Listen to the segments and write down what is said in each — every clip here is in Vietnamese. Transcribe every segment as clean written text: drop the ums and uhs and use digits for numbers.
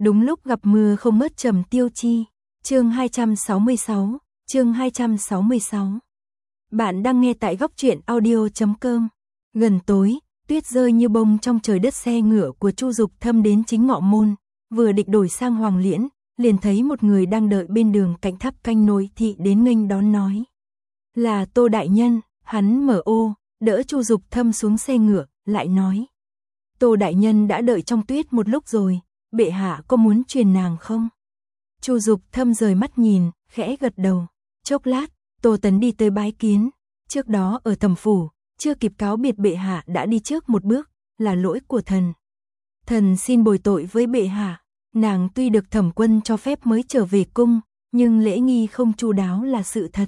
Đúng lúc gặp mưa không mất Trầm Tiêu Chi. Chương 266, chương 266. Bạn đang nghe tại góc truyện audio.com. Gần tối, tuyết rơi như bông trong trời đất. Xe ngựa của Chu Dục Thâm đến chính ngọ môn, vừa định đổi sang Hoàng Liễn, liền thấy một người đang đợi bên đường cạnh tháp canh nội thị đến nghênh đón nói. Là Tô đại nhân. Hắn mở ô, đỡ Chu Dục Thâm xuống xe ngựa, lại nói. Tô đại nhân đã đợi trong tuyết một lúc rồi, bệ hạ có muốn truyền nàng không? Chu Dục Thâm rời mắt nhìn, khẽ gật đầu. Chốc lát, Tô Tấn đi tới bái kiến. Trước đó ở Thẩm phủ, chưa kịp cáo biệt bệ hạ đã đi trước một bước, là lỗi của thần. Thần xin bồi tội với bệ hạ. Nàng tuy được Thẩm quân cho phép mới trở về cung, nhưng lễ nghi không chu đáo là sự thật.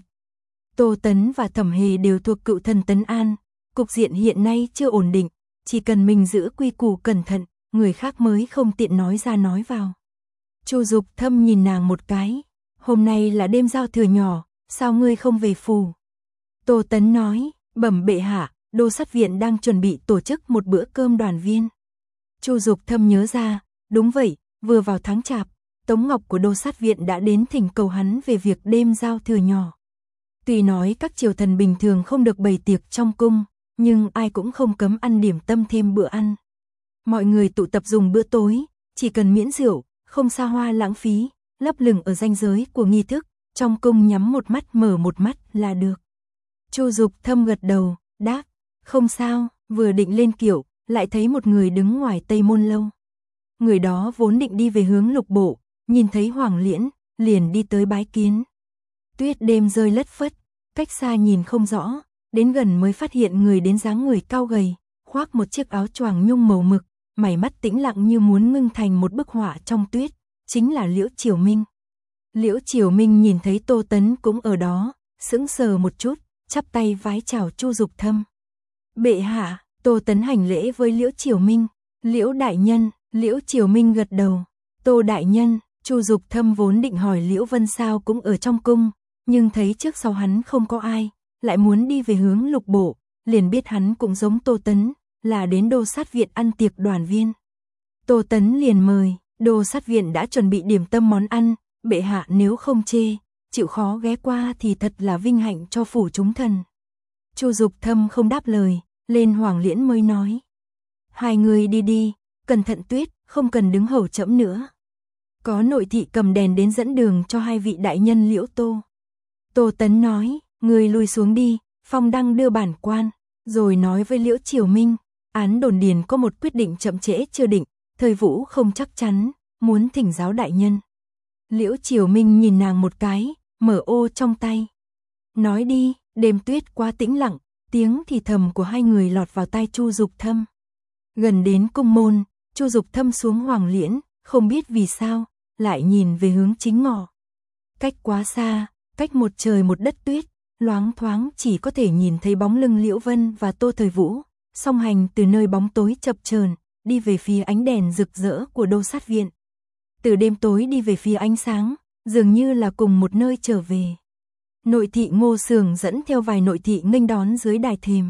Tô Tấn và Thẩm Hề đều thuộc cựu thần Tấn An, cục diện hiện nay chưa ổn định, chỉ cần mình giữ quy củ cẩn thận, người khác mới không tiện nói ra nói vào. Chu Dục Thâm nhìn nàng một cái. Hôm nay là đêm giao thừa nhỏ, sao ngươi không về phủ? Tô Tấn nói, bẩm bệ hạ, Đô Sát Viện đang chuẩn bị tổ chức một bữa cơm đoàn viên. Chu Dục Thâm nhớ ra, đúng vậy, vừa vào tháng Chạp, Tống Ngọc của Đô Sát Viện đã đến thỉnh cầu hắn về việc đêm giao thừa nhỏ. Tuy nói các triều thần bình thường không được bày tiệc trong cung, nhưng ai cũng không cấm ăn điểm tâm thêm bữa ăn. Mọi người tụ tập dùng bữa tối, chỉ cần miễn rượu, không xa hoa lãng phí, lấp lửng ở ranh giới của nghi thức, trong cung nhắm một mắt mở một mắt là được. Chu Dục Thâm gật đầu, đáp, không sao, vừa định lên kiệu, lại thấy một người đứng ngoài Tây Môn Lâu. Người đó vốn định đi về hướng Lục Bộ, nhìn thấy Hoàng Liễn, liền đi tới bái kiến. Tuyết đêm rơi lất phất, cách xa nhìn không rõ, đến gần mới phát hiện người đến dáng người cao gầy, khoác một chiếc áo choàng nhung màu mực, mày mắt tĩnh lặng như muốn ngưng thành một bức họa trong tuyết, chính là Liễu Triều Minh. Liễu Triều Minh nhìn thấy Tô Tấn cũng ở đó, sững sờ một chút, chắp tay vái chào Chu Dục Thâm. Bệ hạ. Tô Tấn hành lễ với Liễu Triều Minh. Liễu đại nhân. Liễu Triều Minh gật đầu. Tô đại nhân. Chu Dục Thâm vốn định hỏi Liễu Vân sao cũng ở trong cung, nhưng thấy trước sau hắn không có ai, lại muốn đi về hướng Lục Bộ, liền biết hắn cũng giống Tô Tấn, là đến Đô Sát Viện ăn tiệc đoàn viên. Tô Tấn liền mời. Đô Sát Viện đã chuẩn bị điểm tâm món ăn, bệ hạ nếu không chê, chịu khó ghé qua thì thật là vinh hạnh cho phủ chúng thần. Chu Dục Thâm không đáp lời, lên Hoàng Liễn mới nói. Hai người đi đi, cẩn thận tuyết, không cần đứng hầu trẫm nữa. Có nội thị cầm đèn đến dẫn đường cho hai vị đại nhân Liễu Tô. Tô Tấn nói, người lui xuống đi, Phong Đăng đưa bản quan, rồi nói với Liễu Triều Minh, án đồn điền có một quyết định chậm trễ chưa định, Thời Vũ không chắc chắn, muốn thỉnh giáo đại nhân. Liễu Triều Minh nhìn nàng một cái, mở ô trong tay. Nói đi. Đêm tuyết quá tĩnh lặng, tiếng thì thầm của hai người lọt vào tai Chu Dục Thâm. Gần đến cung môn, Chu Dục Thâm xuống Hoàng Liễn, không biết vì sao, lại nhìn về hướng chính ngọ. Cách quá xa, cách một trời một đất tuyết, loáng thoáng chỉ có thể nhìn thấy bóng lưng Liễu Vân và Tô Thời Vũ, song hành từ nơi bóng tối chập chờn, đi về phía ánh đèn rực rỡ của Đô Sát Viện. Từ đêm tối đi về phía ánh sáng, dường như là cùng một nơi trở về. Nội thị Ngô Sường dẫn theo vài nội thị nghênh đón dưới đài thềm.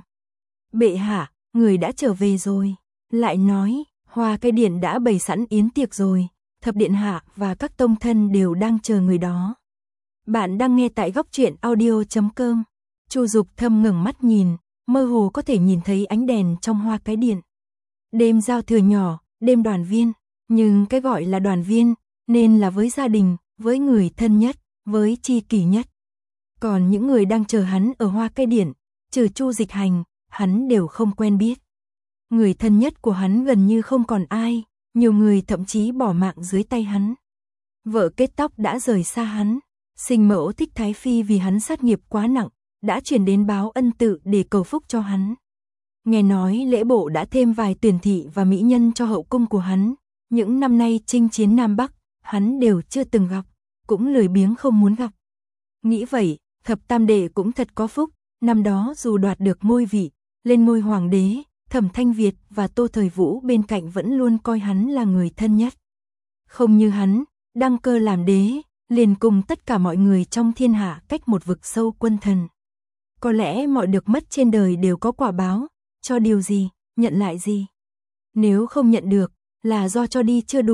Bệ hạ, người đã trở về rồi. Lại nói, Hoa Cây Điện đã bày sẵn yến tiệc rồi, Thập Điện hạ và các tông thân đều đang chờ người đó. Bạn đang nghe tại góc truyện audio.com. Chu Dục Thâm ngẩng mắt nhìn, mơ hồ có thể nhìn thấy ánh đèn trong Hoa Cái Điện. Đêm giao thừa nhỏ, đêm đoàn viên, nhưng cái gọi là đoàn viên, nên là với gia đình, với người thân nhất, với tri kỷ nhất. Còn những người đang chờ hắn ở Hoa Cây Điện, trừ Chu Dịch Hành, hắn đều không quen biết. Người thân nhất của hắn gần như không còn ai, nhiều người thậm chí bỏ mạng dưới tay hắn. Vợ kết tóc đã rời xa hắn, sinh mẫu Thích Thái Phi vì hắn sát nghiệp quá nặng, đã chuyển đến báo ân tự để cầu phúc cho hắn. Nghe nói lễ bộ đã thêm vài tuyển thị và mỹ nhân cho hậu cung của hắn, những năm nay chinh chiến Nam Bắc, hắn đều chưa từng gặp, cũng lười biếng không muốn gặp. Nghĩ vậy, Thập Tam Đệ cũng thật có phúc, năm đó dù đoạt được ngôi vị, lên ngôi hoàng đế, Thẩm Thanh Việt và Tô Thời Vũ bên cạnh vẫn luôn coi hắn là người thân nhất. Không như hắn, đăng cơ làm đế, liền cùng tất cả mọi người trong thiên hạ cách một vực sâu quân thần. Có lẽ mọi được mất trên đời đều có quả báo, cho điều gì, nhận lại gì. Nếu không nhận được, là do cho đi chưa đủ,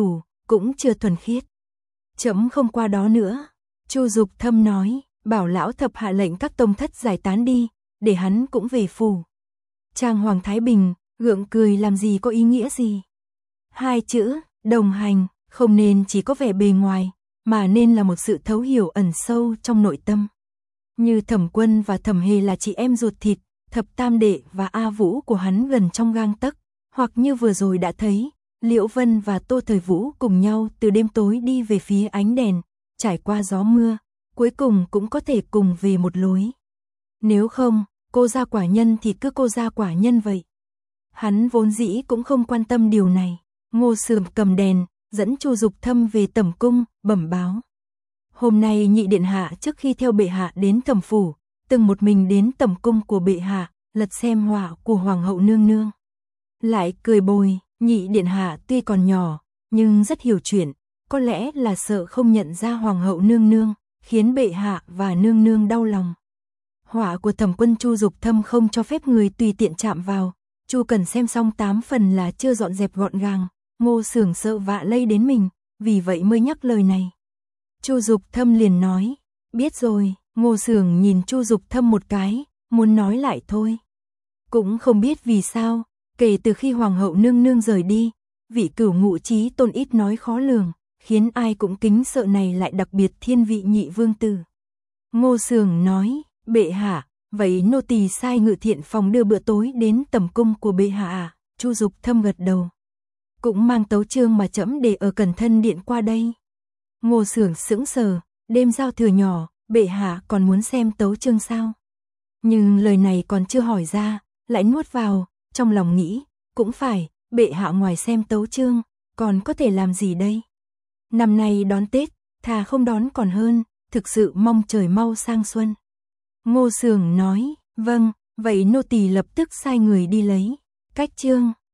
cũng chưa thuần khiết. Trẫm không qua đó nữa. Chu Dục Thâm nói, bảo lão thập hạ lệnh các tông thất giải tán đi, để hắn cũng về phủ. Trang Hoàng Thái Bình, gượng cười làm gì có ý nghĩa gì. Hai chữ, đồng hành, không nên chỉ có vẻ bề ngoài, mà nên là một sự thấu hiểu ẩn sâu trong nội tâm. Như Thẩm Quân và Thẩm Hề là chị em ruột thịt, Thập Tam Đệ và A Vũ của hắn gần trong gang tấc, hoặc như vừa rồi đã thấy, Liễu Vân và Tô Thời Vũ cùng nhau từ đêm tối đi về phía ánh đèn, trải qua gió mưa, cuối cùng cũng có thể cùng về một lối. Nếu không, cô gia quả nhân thì cứ cô gia quả nhân vậy. Hắn vốn dĩ cũng không quan tâm điều này. Ngô Sưởng cầm đèn, dẫn Chu Dục Thâm về Tẩm cung, bẩm báo. Hôm nay nhị điện hạ trước khi theo bệ hạ đến Thẩm phủ, từng một mình đến Tẩm cung của bệ hạ, lật xem họa của hoàng hậu nương nương. Lại cười bồi, nhị điện hạ tuy còn nhỏ, nhưng rất hiểu chuyện, có lẽ là sợ không nhận ra hoàng hậu nương nương, khiến bệ hạ và nương nương đau lòng. Họa của Thẩm quân Chu Dục Thâm không cho phép người tùy tiện chạm vào, Chu Cần xem xong 8 phần là chưa dọn dẹp gọn gàng, Ngô Sưởng sợ vạ lây đến mình, vì vậy mới nhắc lời này. Chu Dục Thâm liền nói, biết rồi. Ngô Sưởng nhìn Chu Dục Thâm một cái, muốn nói lại thôi. Cũng không biết vì sao, kể từ khi hoàng hậu nương nương rời đi, vị Cửu Ngụ Chí Tôn ít nói khó lường, khiến ai cũng kính sợ này lại đặc biệt thiên vị nhị vương tử. Ngô Sưởng nói, bệ hạ, vậy nô tỳ sai Ngự Thiện phòng đưa bữa tối đến Tẩm cung của bệ hạ à? Chu Dục Thâm gật đầu. Cũng mang tấu chương mà trẫm để ở Cẩn Thân điện qua đây. Ngô Sưởng sững sờ, đêm giao thừa nhỏ, bệ hạ còn muốn xem tấu chương sao? Nhưng lời này còn chưa hỏi ra, lại nuốt vào, trong lòng nghĩ, cũng phải, bệ hạ ngoài xem tấu chương, còn có thể làm gì đây? Năm nay đón Tết, thà không đón còn hơn, thực sự mong trời mau sang xuân. Ngô Sưởng nói, vâng, vậy nô tỳ lập tức sai người đi lấy. Cách chương